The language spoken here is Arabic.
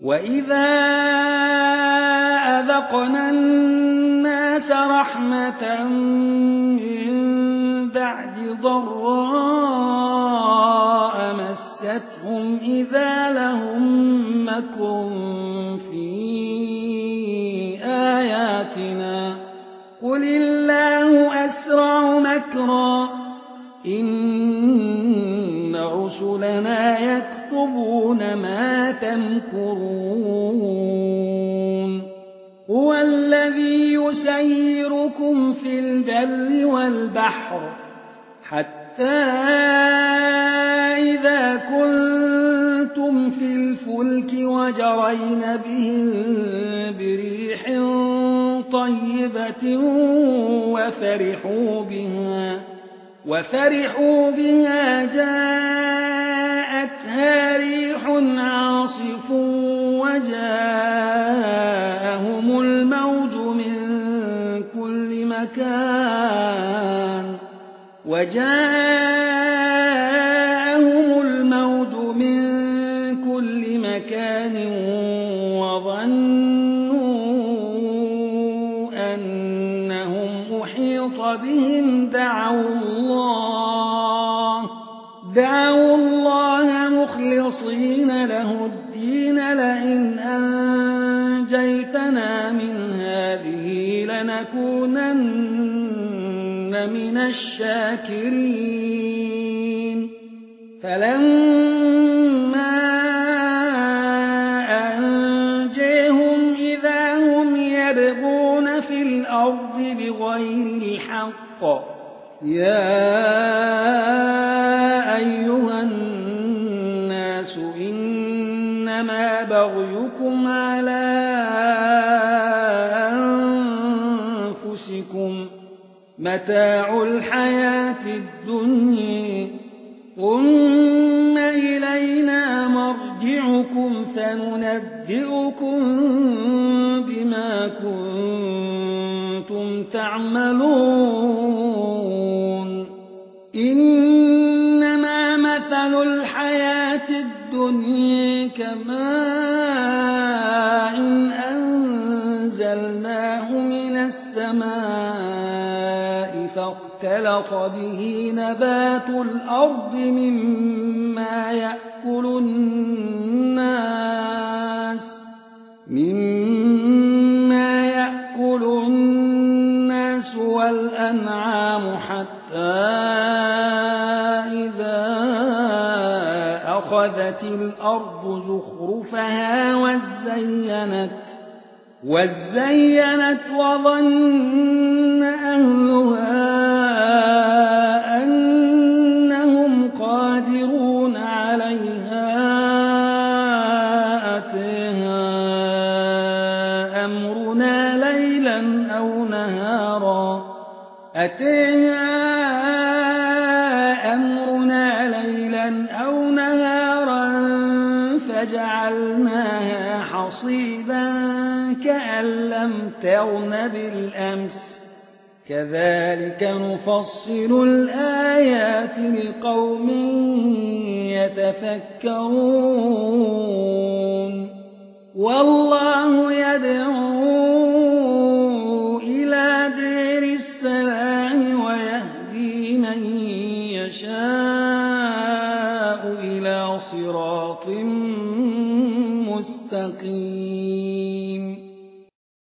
وإذا أذقنا الناس رحمة من بعد ضراء مستهم إذا لهم مكر في آياتنا قل الله أسرع مكرا إن رسلنا يكتبون ما تمكرون هو الذي يسيركم في البر والبحر حتى إذا كنتم في الفلك وجرين بهم بريح طيبة وفرحوا بها جاءتها ريح عاصف وجاءهم الموج من كل مكان وظنوا أنهم أحيط بهم دعوا الله مخلصين له الدين لئن أنجيتنا من هذه لنكونن من الشاكرين فلما أنجيهم إذا هم يبغون في الأرض بغير الحق يا أيها الناس إنما بغيكم على أنفسكم متاع الحياة الدنيا ثم إلينا مرجعكم فننبئكم بما كنتم تعملون إنما مثل الحياة الدنيا كماء أنزلناه من السماء فاختلط به نبات الأرض مما يأكل الناس والأنعام حتى إذا أخذت الأرض زخرفها وزينت وظن أهلها أنهم قادرون عليها أتاها أمرنا ليلا أو نهارا فجعلناها حصيدا كأن لم تغن بالأمس كذلك نفصل الآيات لقوم يتفكرون والله يدعو إلى دار السلام ويهدي من يشاء إلى صراط مستقيم